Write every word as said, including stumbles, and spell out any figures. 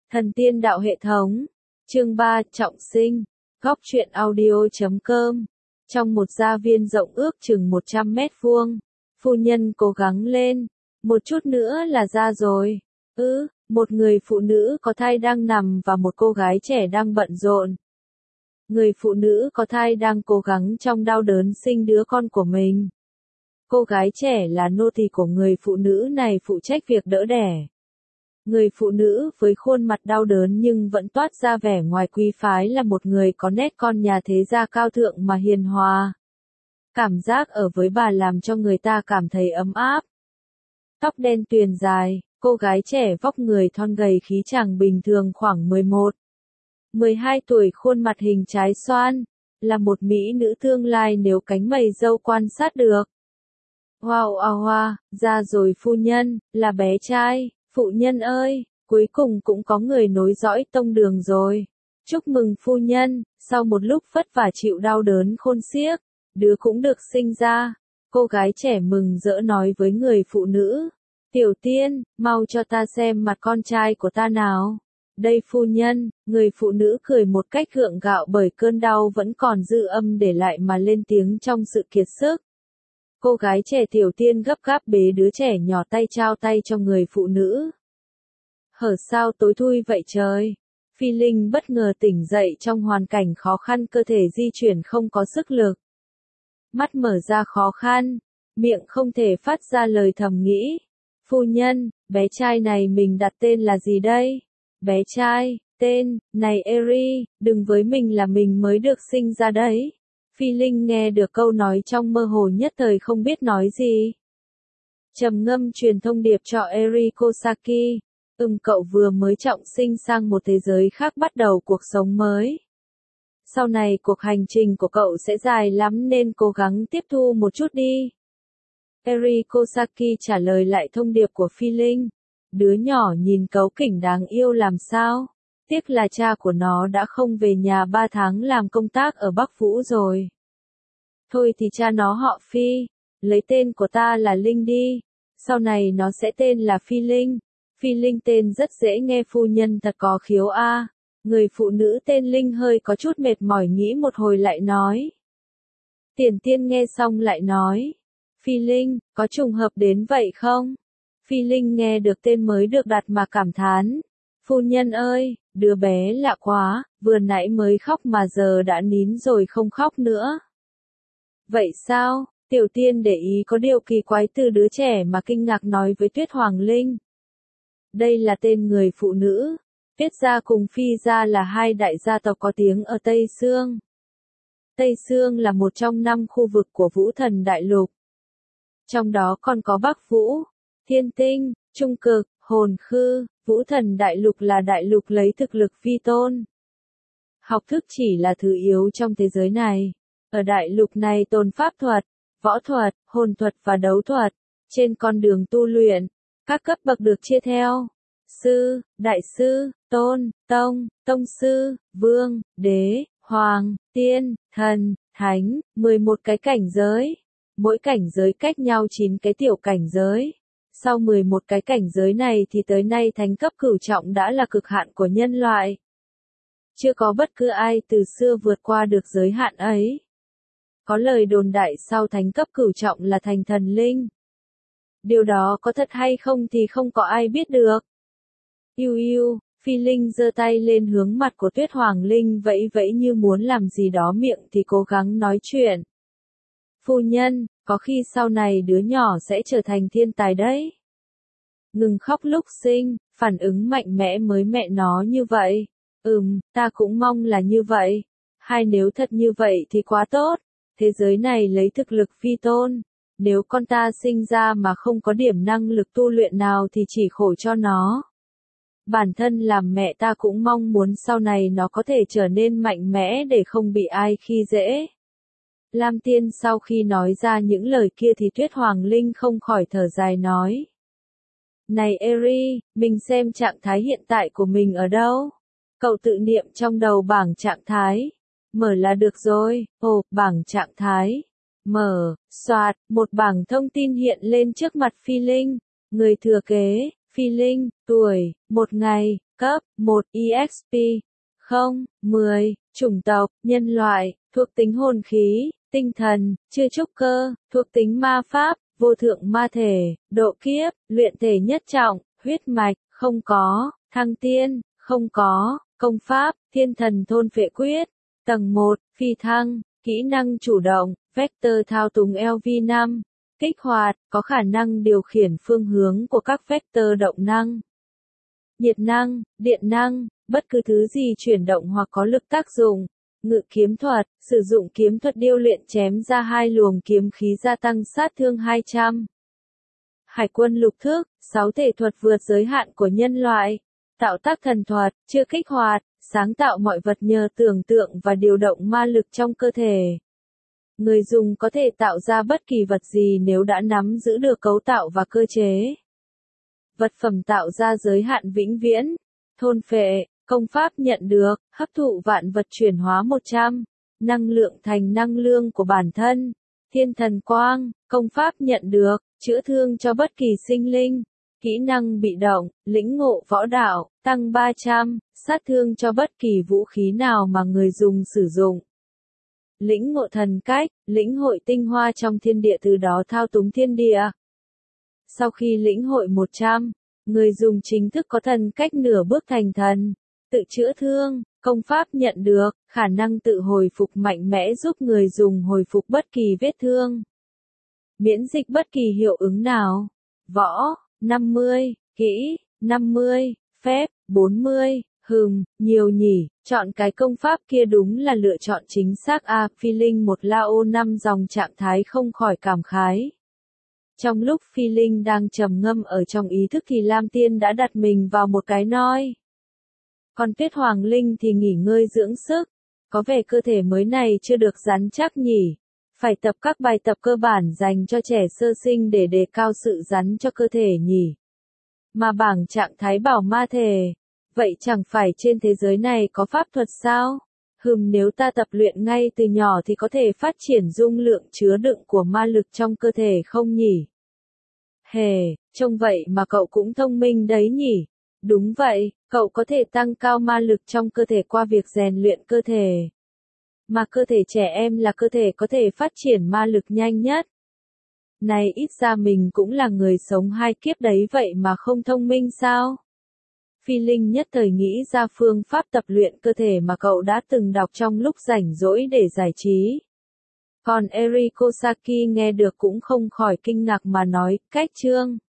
Thần tiên đạo hệ thống. Chương ba, trọng sinh. Góc truyện audio chấm com. Trong một gia viên rộng ước chừng một trăm mét vuông, phu nhân cố gắng lên, một chút nữa là ra rồi. Ừ, một người phụ nữ có thai đang nằm và một cô gái trẻ đang bận rộn. Người phụ nữ có thai đang cố gắng trong đau đớn sinh đứa con của mình. Cô gái trẻ là nô tỳ của người phụ nữ này phụ trách việc đỡ đẻ. Người phụ nữ với khuôn mặt đau đớn nhưng vẫn toát ra vẻ ngoài quý phái là một người có nét con nhà thế gia cao thượng mà hiền hòa. Cảm giác ở với bà làm cho người ta cảm thấy ấm áp. Tóc đen tuyền dài, cô gái trẻ vóc người thon gầy khí chàng bình thường khoảng mười một, mười hai tuổi, khuôn mặt hình trái xoan, là một mỹ nữ tương lai nếu cánh mày râu quan sát được. Wow wow wow, ra rồi phu nhân, là bé trai. Phụ nhân ơi, cuối cùng cũng có người nối dõi tông đường rồi. Chúc mừng phu nhân, sau một lúc vất vả chịu đau đớn khôn xiếc, đứa cũng được sinh ra. Cô gái trẻ mừng rỡ nói với người phụ nữ. Tiểu tiên, mau cho ta xem mặt con trai của ta nào. Đây phu nhân, người phụ nữ cười một cách gượng gạo bởi cơn đau vẫn còn dư âm để lại mà lên tiếng trong sự kiệt sức. Cô gái trẻ tiểu tiên gấp gáp bế đứa trẻ nhỏ tay trao tay cho người phụ nữ. Hở sao tối thui vậy trời? Phi Linh bất ngờ tỉnh dậy trong hoàn cảnh khó khăn, cơ thể di chuyển không có sức lực. Mắt mở ra khó khăn, miệng không thể phát ra lời thầm nghĩ. Phu nhân, bé trai này mình đặt tên là gì đây? Bé trai, tên, này Eri, đừng với mình là mình mới được sinh ra đấy. Phi Linh nghe được câu nói trong mơ hồ nhất thời không biết nói gì. Trầm ngâm truyền thông điệp cho Eri Kosaki. Ừm, cậu vừa mới trọng sinh sang một thế giới khác, bắt đầu cuộc sống mới. Sau này cuộc hành trình của cậu sẽ dài lắm nên cố gắng tiếp thu một chút đi. Eri Kosaki trả lời lại thông điệp của Phi Linh. Đứa nhỏ nhìn cáu kỉnh đáng yêu làm sao. Tiếc là cha của nó đã không về nhà ba tháng làm công tác ở Bắc Vũ rồi. Thôi thì cha nó họ Phi, lấy tên của ta là Linh đi, sau này nó sẽ tên là Phi Linh. Phi Linh tên rất dễ nghe, phu nhân thật có khiếu a. À. Người phụ nữ tên Linh hơi có chút mệt mỏi nghĩ một hồi lại nói. Tiền tiên nghe xong lại nói. Phi Linh, có trùng hợp đến vậy không? Phi Linh nghe được tên mới được đặt mà cảm thán. Phu nhân ơi, đứa bé lạ quá, vừa nãy mới khóc mà giờ đã nín rồi không khóc nữa. Vậy sao? Tiểu tiên để ý có điều kỳ quái từ đứa trẻ mà kinh ngạc nói với Tuyết Hoàng Linh. Đây là tên người phụ nữ. Tuyết gia cùng Phi gia là hai đại gia tộc có tiếng ở Tây Sương. Tây Sương là một trong năm khu vực của Vũ Thần Đại Lục. Trong đó còn có Bắc Vũ, Thiên Tinh, Trung Cực, Hồn Khư. Vũ Thần Đại Lục là đại lục lấy thực lực vi tôn. Học thức chỉ là thứ yếu trong thế giới này. Ở đại lục này tồn pháp thuật, võ thuật, hồn thuật và đấu thuật. Trên con đường tu luyện, các cấp bậc được chia theo. Sư, đại sư, tôn, tông, tông sư, vương, đế, hoàng, tiên, thần, thánh, mười một cái cảnh giới. Mỗi cảnh giới cách nhau chín cái tiểu cảnh giới. Sau mười một cái cảnh giới này thì tới nay thánh cấp cửu trọng đã là cực hạn của nhân loại. Chưa có bất cứ ai từ xưa vượt qua được giới hạn ấy. Có lời đồn đại sau thánh cấp cửu trọng là thành thần linh. Điều đó có thật hay không thì không có ai biết được. Yêu yêu, Phi Linh giơ tay lên hướng mặt của Tuyết Hoàng Linh vẫy vẫy như muốn làm gì đó, miệng thì cố gắng nói chuyện. Phu nhân, có khi sau này đứa nhỏ sẽ trở thành thiên tài đấy. Ngừng khóc lúc sinh, phản ứng mạnh mẽ mới mẹ nó như vậy. Ừm, ta cũng mong là như vậy. Hay nếu thật như vậy thì quá tốt. Thế giới này lấy thực lực vi tôn. Nếu con ta sinh ra mà không có điểm năng lực tu luyện nào thì chỉ khổ cho nó. Bản thân làm mẹ ta cũng mong muốn sau này nó có thể trở nên mạnh mẽ để không bị ai khi dễ. Lam Tiên sau khi nói ra những lời kia thì Tuyết Hoàng Linh không khỏi thở dài nói. Này Eri, mình xem trạng thái hiện tại của mình ở đâu? Cậu tự niệm trong đầu bảng trạng thái. Mở là được rồi. Ồ, bảng trạng thái. Mở, soạt, một bảng thông tin hiện lên trước mặt Phi Linh. Người thừa kế, Phi Linh, tuổi, một ngày, cấp, một e ích pê, không, mười, chủng tộc, nhân loại, thuộc tính hồn khí, tinh thần, chưa trúc cơ, thuộc tính ma pháp, vô thượng ma thể, độ kiếp, luyện thể nhất trọng, huyết mạch, không có, thăng tiên, không có, công pháp, thiên thần thôn phệ quyết, tầng một, phi thăng, kỹ năng chủ động, vector thao túng L V năm, kích hoạt, có khả năng điều khiển phương hướng của các vector động năng. Nhiệt năng, điện năng, bất cứ thứ gì chuyển động hoặc có lực tác dụng. Ngự kiếm thuật, sử dụng kiếm thuật điêu luyện chém ra hai luồng kiếm khí gia tăng sát thương hai trăm. Hải quân lục thức, sáu thể thuật vượt giới hạn của nhân loại. Tạo tác thần thuật, chưa kích hoạt, sáng tạo mọi vật nhờ tưởng tượng và điều động ma lực trong cơ thể. Người dùng có thể tạo ra bất kỳ vật gì nếu đã nắm giữ được cấu tạo và cơ chế. Vật phẩm tạo ra giới hạn vĩnh viễn. Thôn phệ, công pháp nhận được, hấp thụ vạn vật chuyển hóa một trăm. Năng lượng thành năng lượng của bản thân. Thiên thần quang, công pháp nhận được, chữa thương cho bất kỳ sinh linh. Kỹ năng bị động, lĩnh ngộ võ đạo, tăng ba trăm, sát thương cho bất kỳ vũ khí nào mà người dùng sử dụng. Lĩnh ngộ thần cách, lĩnh hội tinh hoa trong thiên địa từ đó thao túng thiên địa. Sau khi lĩnh hội một trăm, người dùng chính thức có thần cách nửa bước thành thần. Tự chữa thương, công pháp nhận được, khả năng tự hồi phục mạnh mẽ giúp người dùng hồi phục bất kỳ vết thương. Miễn dịch bất kỳ hiệu ứng nào. Võ, năm mươi, kỹ, năm mươi, phép, bốn mươi, hừm, nhiều nhỉ, chọn cái công pháp kia đúng là lựa chọn chính xác a. À, Phi Linh một lao năm dòng trạng thái không khỏi cảm khái. Trong lúc Phi Linh đang trầm ngâm ở trong ý thức thì Lam Tiên đã đặt mình vào một cái nôi. Còn Tuyết Hoàng Linh thì nghỉ ngơi dưỡng sức. Có vẻ cơ thể mới này chưa được rắn chắc nhỉ. Phải tập các bài tập cơ bản dành cho trẻ sơ sinh để đề cao sự rắn cho cơ thể nhỉ. Mà bảng trạng thái bảo ma thể. Vậy chẳng phải trên thế giới này có pháp thuật sao? Hừm, nếu ta tập luyện ngay từ nhỏ thì có thể phát triển dung lượng chứa đựng của ma lực trong cơ thể không nhỉ? Hề, trông vậy mà cậu cũng thông minh đấy nhỉ? Đúng vậy, cậu có thể tăng cao ma lực trong cơ thể qua việc rèn luyện cơ thể. Mà cơ thể trẻ em là cơ thể có thể phát triển ma lực nhanh nhất. Này ít ra mình cũng là người sống hai kiếp đấy vậy mà không thông minh sao? Phi Linh nhất thời nghĩ ra phương pháp tập luyện cơ thể mà cậu đã từng đọc trong lúc rảnh rỗi để giải trí. Còn Eriko Saki nghe được cũng không khỏi kinh ngạc mà nói, cách chương.